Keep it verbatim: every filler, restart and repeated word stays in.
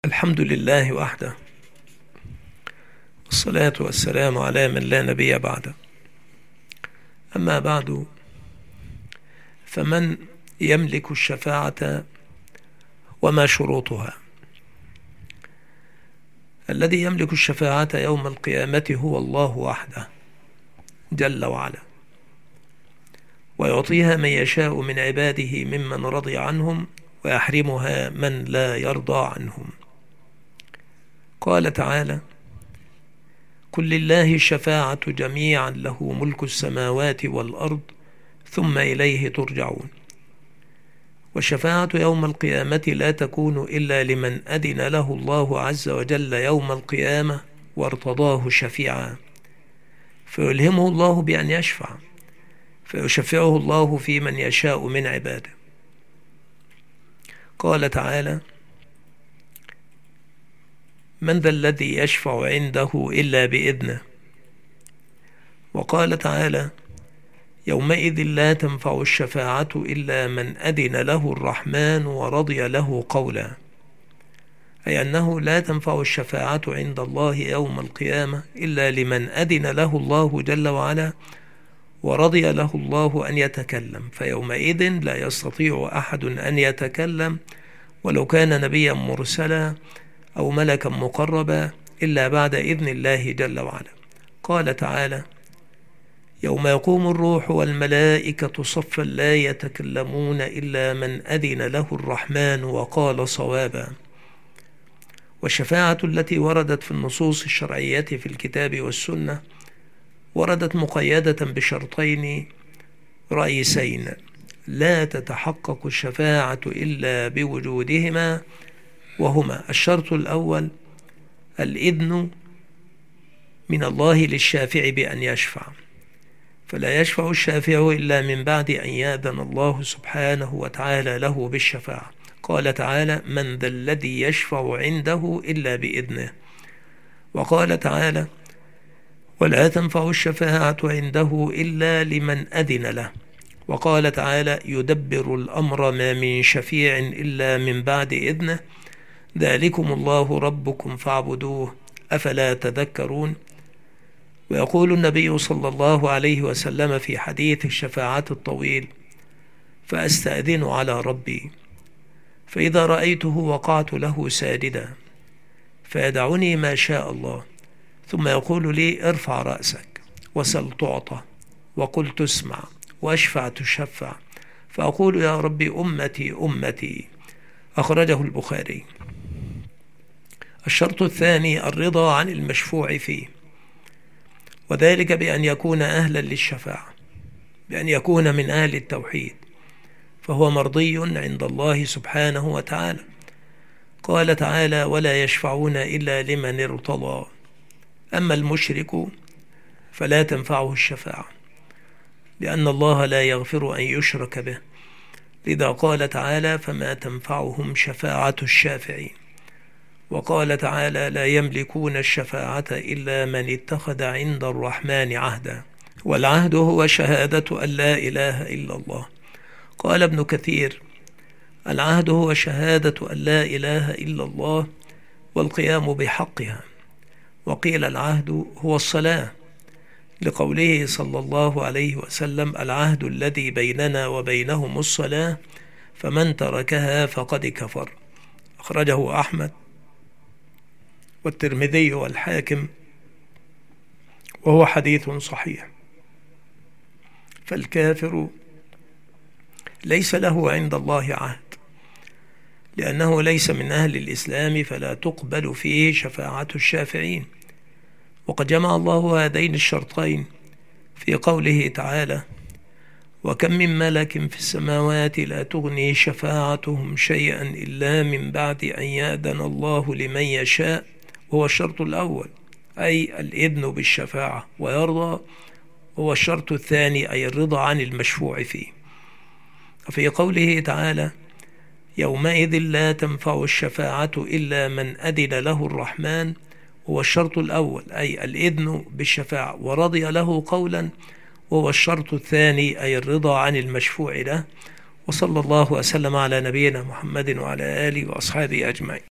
الحمد لله وحده، والصلاة والسلام على من لا نبي بعده. أما بعد، فمن يملك الشفاعة وما شروطها؟ الذي يملك الشفاعة يوم القيامة هو الله وحده جل وعلا، ويعطيها من يشاء من عباده ممن رضي عنهم، ويحرمها من لا يرضى عنهم. قال تعالى: قل لله الشفاعة جميعا له ملك السماوات والأرض ثم إليه ترجعون. والشفاعة يوم القيامة لا تكون إلا لمن أذن له الله عز وجل يوم القيامة وارتضاه شفيعا، فيلهمه الله بأن يشفع، فيشفعه الله في من يشاء من عباده. قال تعالى: من ذا الذي يشفع عنده إلا بإذنه. وقال تعالى: يومئذ لا تنفع الشفاعة إلا من أذن له الرحمن ورضي له قولا، أي أنه لا تنفع الشفاعة عند الله يوم القيامة إلا لمن أذن له الله جل وعلا ورضي له الله أن يتكلم، فيومئذ لا يستطيع أحد أن يتكلم ولو كان نبيا مرسلا أو ملكا مقربا إلا بعد إذن الله جل وعلا. قال تعالى: يوم يقوم الروح والملائكة صفا لا يتكلمون إلا من أذن له الرحمن وقال صوابا. والشفاعة التي وردت في النصوص الشرعية في الكتاب والسنة وردت مقيدة بشرطين رئيسين لا تتحقق الشفاعة إلا بوجودهما، وهما: الشرط الأول الإذن من الله للشافع بأن يشفع، فلا يشفع الشافع إلا من بعد أن يأذن الله سبحانه وتعالى له بالشفاعة. قال تعالى: من ذا الذي يشفع عنده إلا بإذنه. وقال تعالى: ولا تنفع الشفاعة عنده إلا لمن أذن له. وقال تعالى: يدبر الأمر ما من شفيع إلا من بعد إذنه، ذلكم الله ربكم فاعبدوه أفلا تذكرون. ويقول النبي صلى الله عليه وسلم في حديث الشفاعة الطويل: فأستأذن على ربي، فإذا رأيته وقعت له ساجدا، فيدعني ما شاء الله، ثم يقول لي: ارفع رأسك وسل تعطى وقل تسمع واشفع تشفع، فأقول: يا ربي أمتي أمتي. أخرجه البخاري. الشرط الثاني الرضا عن المشفوع فيه، وذلك بأن يكون أهلا للشفاعة، بأن يكون من أهل التوحيد، فهو مرضي عند الله سبحانه وتعالى. قال تعالى: ولا يشفعون إلا لمن ارتضى. أما المشرك فلا تنفعه الشفاعة، لأن الله لا يغفر أن يشرك به، لذا قال تعالى: فما تنفعهم شفاعة الشافعين. وقال تعالى: لا يملكون الشفاعة إلا من اتخذ عند الرحمن عهدا، والعهد هو شهادة أن لا إله إلا الله. قال ابن كثير: العهد هو شهادة أن لا إله إلا الله والقيام بحقها. وقيل العهد هو الصلاة، لقوله صلى الله عليه وسلم: العهد الذي بيننا وبينهم الصلاة، فمن تركها فقد كفر. أخرجه أحمد والترمذي والحاكم، وهو حديث صحيح. فالكافر ليس له عند الله عهد، لأنه ليس من أهل الإسلام، فلا تقبل فيه شفاعة الشافعين. وقد جمع الله هذين الشرطين في قوله تعالى: وكم من ملك في السماوات لا تغني شفاعتهم شيئا إلا من بعد أن يأذن الله لمن يشاء. هو الشرط الأول، أي الإذن بالشفاعة، ويرضى هو الشرط الثاني، أي الرضا عن المشفوع فيه. وفي قوله تعالى: يومئذ لا تنفع الشفاعة إلا من أذن له الرحمن، هو الشرط الأول، أي الإذن بالشفاعة ورضي له قولا، وهو الشرط الثاني، أي الرضا عن المشفوع له. وصلى الله وسلم على نبينا محمد وعلى آله وأصحابه أجمعين.